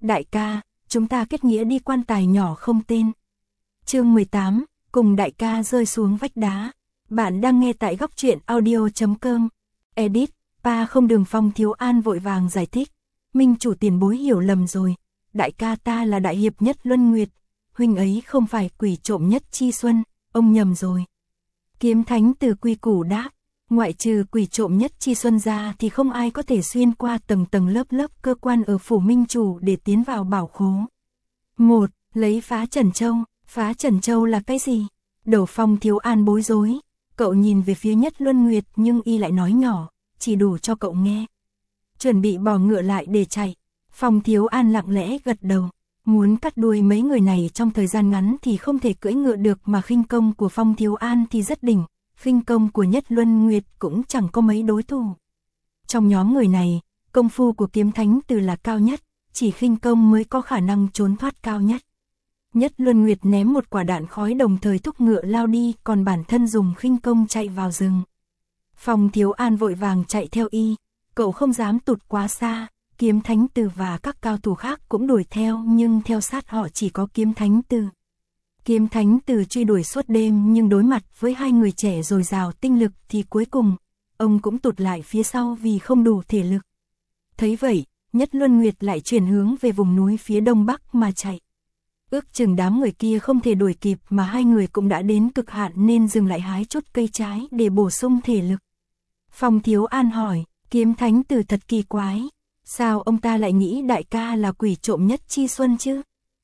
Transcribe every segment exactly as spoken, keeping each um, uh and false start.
Đại ca, chúng ta kết nghĩa đi quan tài nhỏ không tên. Chương mười tám, cùng đại ca rơi xuống vách đá. Bạn đang nghe tại góc truyện audio chấm com. Edit, pa không Đường Phong Thiếu An vội vàng giải thích. Minh chủ tiền bối hiểu lầm rồi. Đại ca ta là đại hiệp Nhất Luân Nguyệt. Huynh ấy không phải quỷ trộm Nhất Chi Xuân, ông nhầm rồi. Kiếm Thánh từ quy củ đáp. Ngoại trừ quỷ trộm Nhất Chi Xuân ra thì không ai có thể xuyên qua tầng tầng lớp lớp cơ quan ở phủ Minh chủ để tiến vào bảo khố. Một, lấy phá trần châu. Phá trần châu là cái gì? Đầu Phong Thiếu An bối rối. Cậu nhìn về phía Nhất Luân Nguyệt nhưng y lại nói nhỏ, chỉ đủ cho cậu nghe. Chuẩn bị bò ngựa lại để chạy. Phong Thiếu An lặng lẽ gật đầu. Muốn cắt đuôi mấy người này trong thời gian ngắn thì không thể cưỡi ngựa được, mà khinh công của Phong Thiếu An thì rất đỉnh. Khinh công của Nhất Luân Nguyệt cũng chẳng có mấy đối thủ. Trong nhóm người này, công phu của Kiếm Thánh Từ là cao nhất, chỉ khinh công mới có khả năng trốn thoát cao nhất. Nhất Luân Nguyệt ném một quả đạn khói đồng thời thúc ngựa lao đi, còn bản thân dùng khinh công chạy vào rừng. Phong Thiếu An vội vàng chạy theo y, cậu không dám tụt quá xa. Kiếm Thánh Từ và các cao thủ khác cũng đuổi theo, nhưng theo sát họ chỉ có Kiếm Thánh Từ. Kiếm Thánh Từ truy đuổi suốt đêm nhưng đối mặt với hai người trẻ dồi dào tinh lực thì cuối cùng, ông cũng tụt lại phía sau vì không đủ thể lực. Thấy vậy, Nhất Luân Nguyệt lại chuyển hướng về vùng núi phía đông bắc mà chạy. Ước chừng đám người kia không thể đuổi kịp mà hai người cũng đã đến cực hạn nên dừng lại hái chút cây trái để bổ sung thể lực. Phong Thiếu An hỏi, Kiếm Thánh Từ thật kỳ quái. Sao ông ta lại nghĩ đại ca là quỷ trộm Nhất Chi Xuân chứ?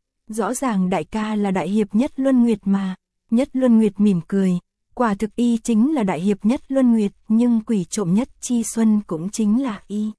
Rõ ràng đại ca là đại hiệp Nhất Luân Nguyệt mà. Nhất Luân Nguyệt mỉm cười. Quả thực y chính là đại hiệp Nhất Luân Nguyệt, nhưng quỷ trộm Nhất Chi Xuân cũng chính là y.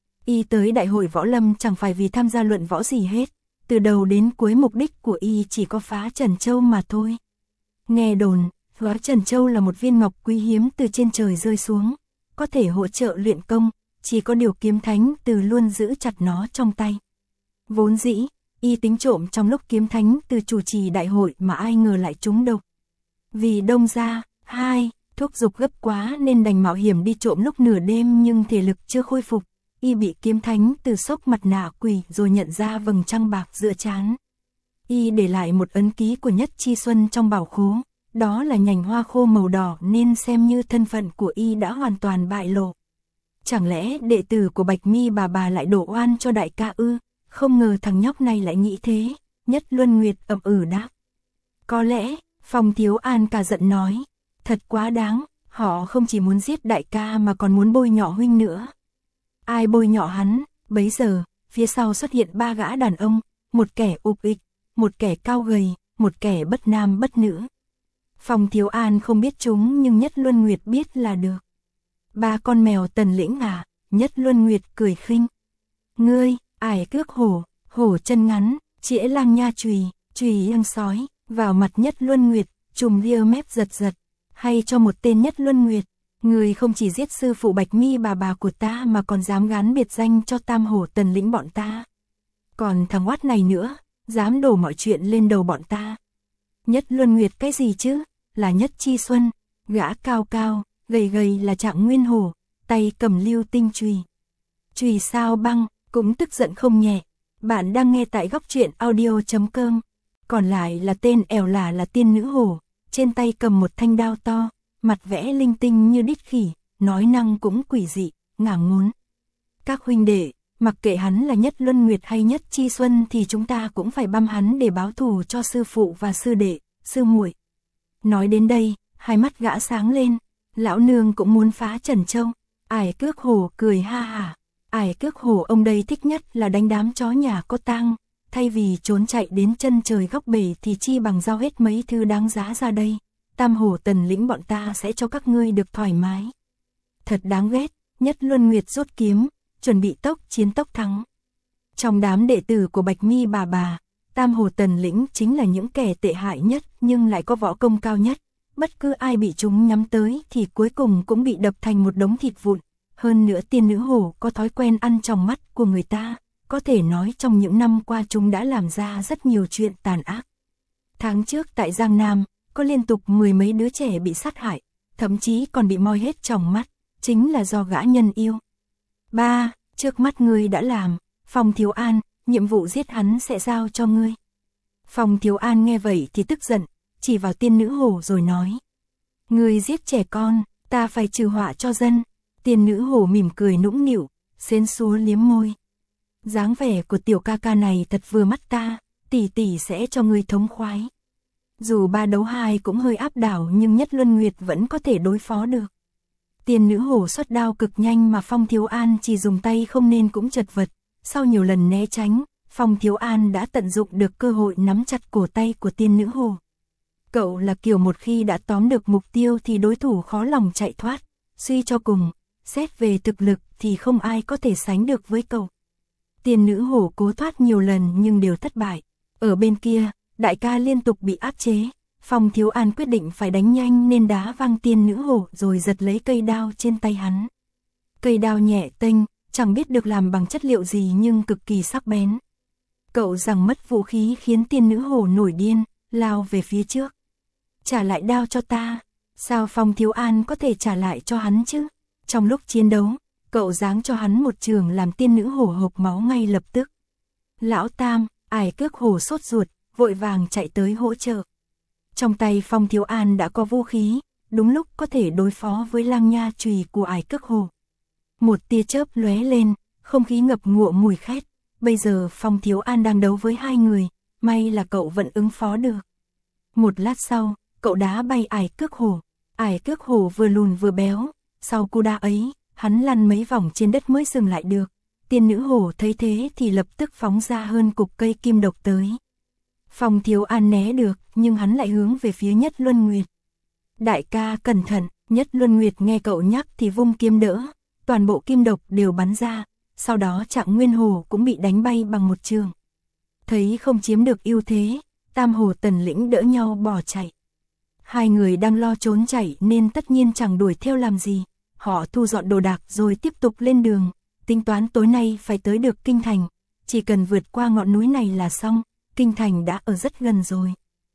Y tới đại hội võ lâm chẳng phải vì tham gia luận võ gì hết. Từ đầu đến cuối mục đích của y chỉ có phá Trần Châu mà thôi. Nghe đồn, phá Trần Châu là một viên ngọc quý hiếm từ trên trời rơi xuống, có thể hỗ trợ luyện công, chỉ có điều Kiếm Thánh Từ luôn giữ chặt nó trong tay. Vốn dĩ, y tính trộm trong lúc Kiếm Thánh Từ chủ trì đại hội mà ai ngờ lại trúng độc. Vì đông ra, hai, thúc giục gấp quá nên đành mạo hiểm đi trộm lúc nửa đêm, nhưng thể lực chưa khôi phục. Y bị Kiếm Thánh Từ xốc mặt nạ quỷ rồi nhận ra vầng trăng bạc giữa trán. Y để lại một ấn ký của Nhất Chi Xuân trong bảo khố, đó là nhành hoa khô màu đỏ, nên xem như thân phận của y đã hoàn toàn bại lộ. Chẳng lẽ đệ tử của Bạch Mi bà bà lại đổ oan cho đại ca ư? Không ngờ thằng nhóc này lại nghĩ thế. Nhất Luân Nguyệt ậm ừ đáp. Có lẽ, Phong Thiếu An cả giận nói, thật quá đáng, họ không chỉ muốn giết đại ca mà còn muốn bôi nhọ huynh nữa. Ai bôi nhọ hắn? Bấy giờ, phía sau xuất hiện ba gã đàn ông, một kẻ ục ịch, một kẻ cao gầy, một kẻ bất nam bất nữ. Phong Thiếu An không biết chúng nhưng Nhất Luân Nguyệt biết là được. Ba con mèo Tần Lĩnh à? Nhất Luân Nguyệt cười khinh. Ngươi, ải cước hổ, hổ chân ngắn, chĩa lang nha chùy, chùy ưng sói, vào mặt Nhất Luân Nguyệt, trùm ria mép giật giật. Hay cho một tên Nhất Luân Nguyệt, người không chỉ giết sư phụ Bạch Mi bà bà của ta mà còn dám gán biệt danh cho Tam Hổ Tần Lĩnh bọn ta. Còn thằng oát này nữa, dám đổ mọi chuyện lên đầu bọn ta. Nhất Luân Nguyệt cái gì chứ? Là Nhất Chi Xuân, gã cao cao, gầy gầy là Trạng Nguyên Hổ, tay cầm lưu tinh chùy. Chùy sao băng, cũng tức giận không nhẹ. Bạn đang nghe tại góc truyện audio chấm com. Còn lại là tên ẻo lả là Tiên Nữ Hổ, trên tay cầm một thanh đao to, mặt vẽ linh tinh như đít khỉ, nói năng cũng quỷ dị, ngả ngốn. Các huynh đệ, mặc kệ hắn là Nhất Luân Nguyệt hay Nhất Chi Xuân thì chúng ta cũng phải băm hắn để báo thù cho sư phụ và sư đệ, sư muội. Nói đến đây, hai mắt gã sáng lên, lão nương cũng muốn phá Trần Châu. Ải Cước Hổ cười ha hả. Ải Cước Hổ ông đây thích nhất là đánh đám chó nhà có tang, thay vì trốn chạy đến chân trời góc bể thì chi bằng giao hết mấy thứ đáng giá ra đây. Tam Hổ Tần Lĩnh bọn ta sẽ cho các ngươi được thoải mái. Thật đáng ghét. Nhất Luân Nguyệt rút kiếm, chuẩn bị tốc chiến tốc thắng. Trong đám đệ tử của Bạch Mi bà bà, Tam Hổ Tần Lĩnh chính là những kẻ tệ hại nhất nhưng lại có võ công cao nhất. Bất cứ ai bị chúng nhắm tới thì cuối cùng cũng bị đập thành một đống thịt vụn. Hơn nữa Tiên Nữ Hổ có thói quen ăn trong mắt của người ta, có thể nói trong những năm qua chúng đã làm ra rất nhiều chuyện tàn ác. Tháng trước tại Giang Nam, có liên tục mười mấy đứa trẻ bị sát hại, thậm chí còn bị moi hết tròng mắt, chính là do gã nhân yêu. Ba, trước mắt ngươi đã làm, Phong Thiếu An, nhiệm vụ giết hắn sẽ giao cho ngươi. Phong Thiếu An nghe vậy thì tức giận, chỉ vào tiên nữ hổ rồi nói. Ngươi giết trẻ con, ta phải trừ họa cho dân. Tiên nữ hổ mỉm cười nũng nịu, xến xúa liếm môi. Dáng vẻ của tiểu ca ca này thật vừa mắt ta, tỷ tỷ sẽ cho ngươi thống khoái. Dù ba đấu hai cũng hơi áp đảo nhưng Nhất Luân Nguyệt vẫn có thể đối phó được. Tiên nữ hổ xuất đao cực nhanh mà Phong Thiếu An chỉ dùng tay không nên cũng chật vật. Sau nhiều lần né tránh, Phong Thiếu An đã tận dụng được cơ hội nắm chặt cổ tay của tiên nữ hổ. Cậu là kiểu một khi đã tóm được mục tiêu thì đối thủ khó lòng chạy thoát. Suy cho cùng, xét về thực lực thì không ai có thể sánh được với cậu. Tiên nữ hổ cố thoát nhiều lần nhưng đều thất bại. Ở bên kia, đại ca liên tục bị áp chế. Phong Thiếu An quyết định phải đánh nhanh nên đá văng tiên nữ hổ rồi giật lấy cây đao trên tay hắn. Cây đao nhẹ tênh, chẳng biết được làm bằng chất liệu gì nhưng cực kỳ sắc bén. Cậu giằng mất vũ khí khiến tiên nữ hổ nổi điên, lao về phía trước. Trả lại đao cho ta. Sao Phong Thiếu An có thể trả lại cho hắn chứ? Trong lúc chiến đấu, cậu giáng cho hắn một trường làm tiên nữ hổ hộc máu ngay lập tức. Lão Tam, Ải Cước Hổ sốt ruột, vội vàng chạy tới hỗ trợ. Trong tay Phong Thiếu An đã có vũ khí, đúng lúc có thể đối phó với lang nha chùy của Ải Cước Hổ. Một tia chớp lóe lên, không khí ngập ngụa mùi khét. Bây giờ Phong Thiếu An đang đấu với hai người, may là cậu vẫn ứng phó được. Một lát sau, cậu đá bay Ải Cước Hổ. Ải Cước Hổ vừa lùn vừa béo, sau cú đá ấy, hắn lăn mấy vòng trên đất mới dừng lại được. Tiên nữ hổ thấy thế thì lập tức phóng ra hơn cục cây kim độc tới. Phong Thiếu An né được, nhưng hắn lại hướng về phía Nhất Luân Nguyệt. Đại ca cẩn thận, Nhất Luân Nguyệt nghe cậu nhắc thì vung kiếm đỡ, toàn bộ kim độc đều bắn ra, sau đó Trạng Nguyên Hổ cũng bị đánh bay bằng một trường. Thấy không chiếm được ưu thế, Tam Hổ Tần Lĩnh đỡ nhau bỏ chạy. Hai người đang lo trốn chạy nên tất nhiên chẳng đuổi theo làm gì, họ thu dọn đồ đạc rồi tiếp tục lên đường, tính toán tối nay phải tới được Kinh Thành, chỉ cần vượt qua ngọn núi này là xong, Kinh Thành đã ở rất gần rồi.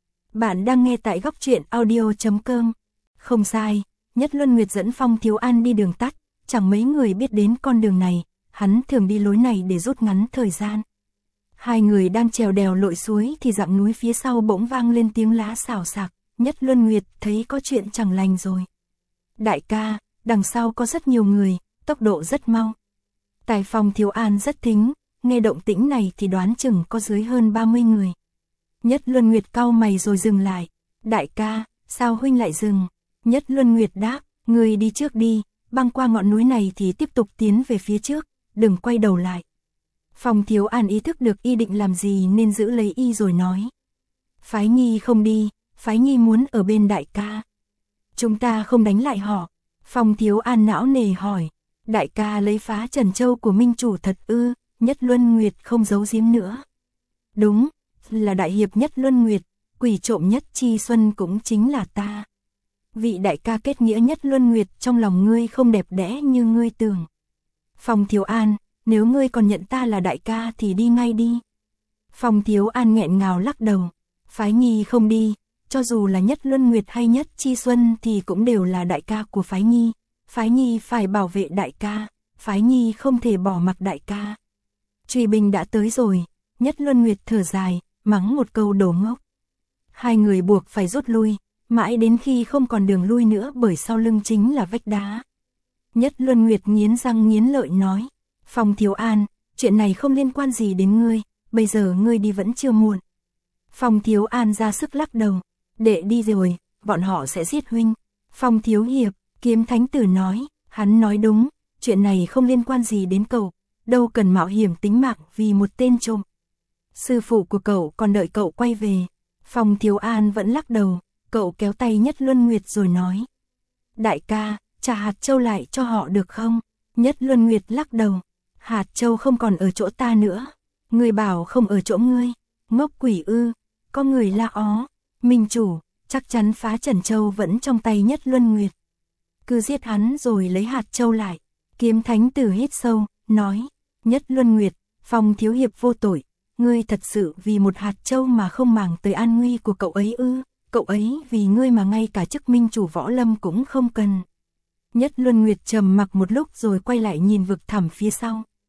Bạn đang nghe tại góc truyện audio chấm com. Không sai, Nhất Luân Nguyệt dẫn Phong Thiếu An đi đường tắt, chẳng mấy người biết đến con đường này, hắn thường đi lối này để rút ngắn thời gian. Hai người đang trèo đèo lội suối thì dặm núi phía sau bỗng vang lên tiếng lá xào xạc, Nhất Luân Nguyệt thấy có chuyện chẳng lành rồi. Đại ca, đằng sau có rất nhiều người, tốc độ rất mau. Tài Phong Thiếu An rất thính, nghe động tĩnh này thì đoán chừng có dưới hơn ba mươi người. Nhất Luân Nguyệt cau mày rồi dừng lại. Đại ca, sao huynh lại dừng? Nhất Luân Nguyệt đáp, người đi trước đi, băng qua ngọn núi này thì tiếp tục tiến về phía trước, đừng quay đầu lại. Phong Thiếu An ý thức được y định làm gì nên giữ lấy y rồi nói. Phái Nhi không đi, Phái Nhi muốn ở bên đại ca. Chúng ta không đánh lại họ. Phong Thiếu An não nề hỏi. Đại ca lấy phá Trần Châu của Minh Chủ thật ư? Nhất Luân Nguyệt không giấu giếm nữa. Đúng, là đại hiệp Nhất Luân Nguyệt, quỷ trộm Nhất Chi Xuân cũng chính là ta. Vị đại ca kết nghĩa Nhất Luân Nguyệt trong lòng ngươi không đẹp đẽ như ngươi tưởng. Phong Thiếu An, nếu ngươi còn nhận ta là đại ca thì đi ngay đi. Phong Thiếu An nghẹn ngào lắc đầu. Phái Nhi không đi, cho dù là Nhất Luân Nguyệt hay Nhất Chi Xuân thì cũng đều là đại ca của Phái Nhi. Phái Nhi phải bảo vệ đại ca, Phái Nhi không thể bỏ mặc đại ca. Truy binh đã tới rồi, Nhất Luân Nguyệt thở dài, mắng một câu đồ ngốc. Hai người buộc phải rút lui, mãi đến khi không còn đường lui nữa bởi sau lưng chính là vách đá. Nhất Luân Nguyệt nghiến răng nghiến lợi nói, Phong Thiếu An, chuyện này không liên quan gì đến ngươi, bây giờ ngươi đi vẫn chưa muộn. Phong Thiếu An ra sức lắc đầu, để đi rồi, bọn họ sẽ giết huynh. Phong Thiếu Hiệp, Kiếm Thánh Tử nói, hắn nói đúng, chuyện này không liên quan gì đến cậu, đâu cần mạo hiểm tính mạng vì một tên trộm. Sư phụ của cậu còn đợi cậu quay về. Phong Thiếu An vẫn lắc đầu, cậu kéo tay Nhất Luân Nguyệt rồi nói. Đại ca, trả hạt châu lại cho họ được không? Nhất Luân Nguyệt lắc đầu, hạt châu không còn ở chỗ ta nữa. Người bảo không ở chỗ ngươi, ngốc quỷ ư, có người la ó. Minh Chủ, chắc chắn phá Trần Châu vẫn trong tay Nhất Luân Nguyệt. Cứ giết hắn rồi lấy hạt châu lại. Kiếm Thánh Tử hít sâu, nói, Nhất Luân Nguyệt, Phong Thiếu Hiệp vô tội, ngươi thật sự vì một hạt châu mà không màng tới an nguy của cậu ấy ư? Cậu ấy vì ngươi mà ngay cả chức Minh Chủ võ lâm cũng không cần. Nhất Luân Nguyệt trầm mặc một lúc rồi quay lại nhìn vực thẳm phía sau.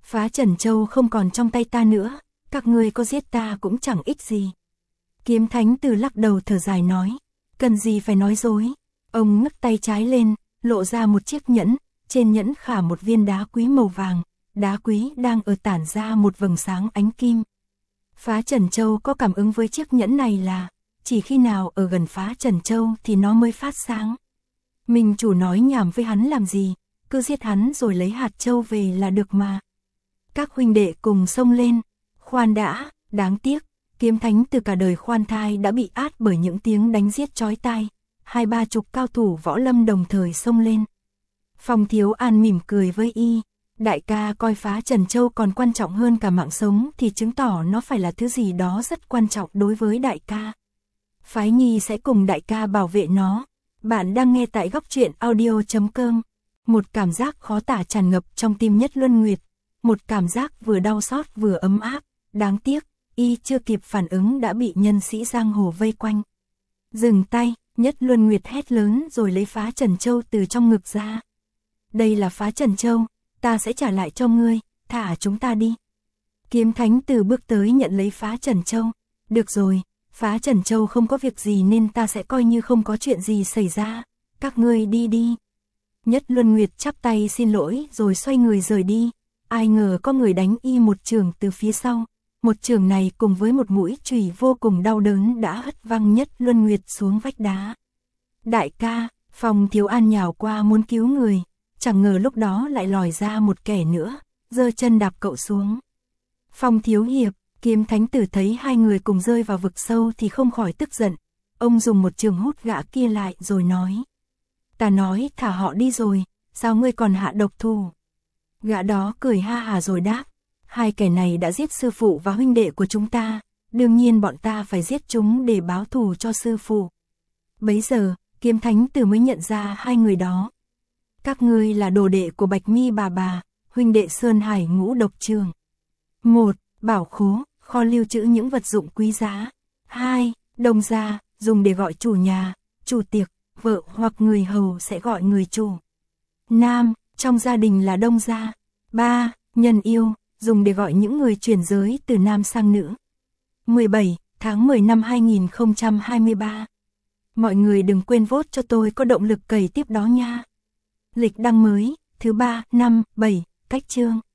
Phá Trần Châu không còn trong tay ta nữa, các ngươi có giết ta cũng chẳng ích gì. Kiếm Thánh Tử lắc đầu thở dài nói, cần gì phải nói dối. Ông ngước tay trái lên, lộ ra một chiếc nhẫn, trên nhẫn khả một viên đá quý màu vàng, đá quý đang ở tản ra một vầng sáng ánh kim. Phá Trần Châu có cảm ứng với chiếc nhẫn này là, chỉ khi nào ở gần Phá Trần Châu thì nó mới phát sáng. Minh chủ nói nhảm với hắn làm gì, cứ giết hắn rồi lấy hạt châu về là được mà. Các huynh đệ cùng xông lên, khoan đã, đáng tiếc, Kiếm Thánh Tử cả đời khoan thai đã bị át bởi những tiếng đánh giết chói tai, hai ba chục cao thủ võ lâm đồng thời xông lên. Phong Thiếu An mỉm cười với y, đại ca coi Phá Trần Châu còn quan trọng hơn cả mạng sống thì chứng tỏ nó phải là thứ gì đó rất quan trọng đối với đại ca. Phái Nhi sẽ cùng đại ca bảo vệ nó. Bạn đang nghe tại góc truyện audio chấm com. Một cảm giác khó tả tràn ngập trong tim Nhất Luân Nguyệt, một cảm giác vừa đau xót vừa ấm áp, đáng tiếc, y chưa kịp phản ứng đã bị nhân sĩ giang hồ vây quanh. Dừng tay, Nhất Luân Nguyệt hét lớn rồi lấy Phá Trần Châu từ trong ngực ra. Đây là Phá Trần Châu, ta sẽ trả lại cho ngươi, thả chúng ta đi. Kiếm Thánh Tử bước tới nhận lấy Phá Trần Châu. Được rồi, Phá Trần Châu không có việc gì nên ta sẽ coi như không có chuyện gì xảy ra, các ngươi đi đi. Nhất Luân Nguyệt chắp tay xin lỗi rồi xoay người rời đi, ai ngờ có người đánh y một trường từ phía sau. Một trường này cùng với một mũi chùy vô cùng đau đớn đã hất văng Nhất Luân Nguyệt xuống vách đá. Đại ca, Phong Thiếu An nhào qua muốn cứu người, chẳng ngờ lúc đó lại lòi ra một kẻ nữa, giơ chân đạp cậu xuống. Phong Thiếu Hiệp, Kiếm Thánh Tử thấy hai người cùng rơi vào vực sâu thì không khỏi tức giận. Ông dùng một trường hút gã kia lại rồi nói. Ta nói thả họ đi rồi, sao ngươi còn hạ độc thủ? Gã đó cười ha hà rồi đáp. Hai kẻ này đã giết sư phụ và huynh đệ của chúng ta, đương nhiên bọn ta phải giết chúng để báo thù cho sư phụ. Bấy giờ, Kiếm Thánh Tử mới nhận ra hai người đó. Các ngươi là đồ đệ của Bạch Mi bà bà, huynh đệ Sơn Hải Ngũ Độc Trường. Một, bảo khố, kho lưu trữ những vật dụng quý giá. Hai, đông gia, dùng để gọi chủ nhà, chủ tiệc, vợ hoặc người hầu sẽ gọi người chủ. Nam, trong gia đình là đông gia. Ba, nhân yêu, dùng để gọi những người chuyển giới từ nam sang nữ. mười bảy tháng mười năm hai nghìn không trăm hai mươi ba. Mọi người đừng quên vote cho tôi có động lực cày tiếp đó nha. Lịch đăng mới, thứ ba, năm, bảy, cách chương.